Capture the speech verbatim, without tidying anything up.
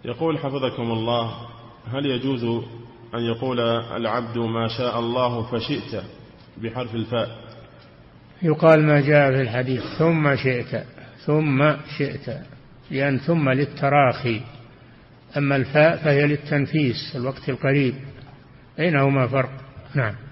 يقول حفظكم الله: هل يجوز أن يقول العبد ما شاء الله فشئت بحرف الفاء؟ يقال ما جاء في الحديث ثم شئت ثم شئت، لأن ثم للتراخي، أما الفاء فهي للتنفيس الوقت القريب، بينهما فرق. نعم.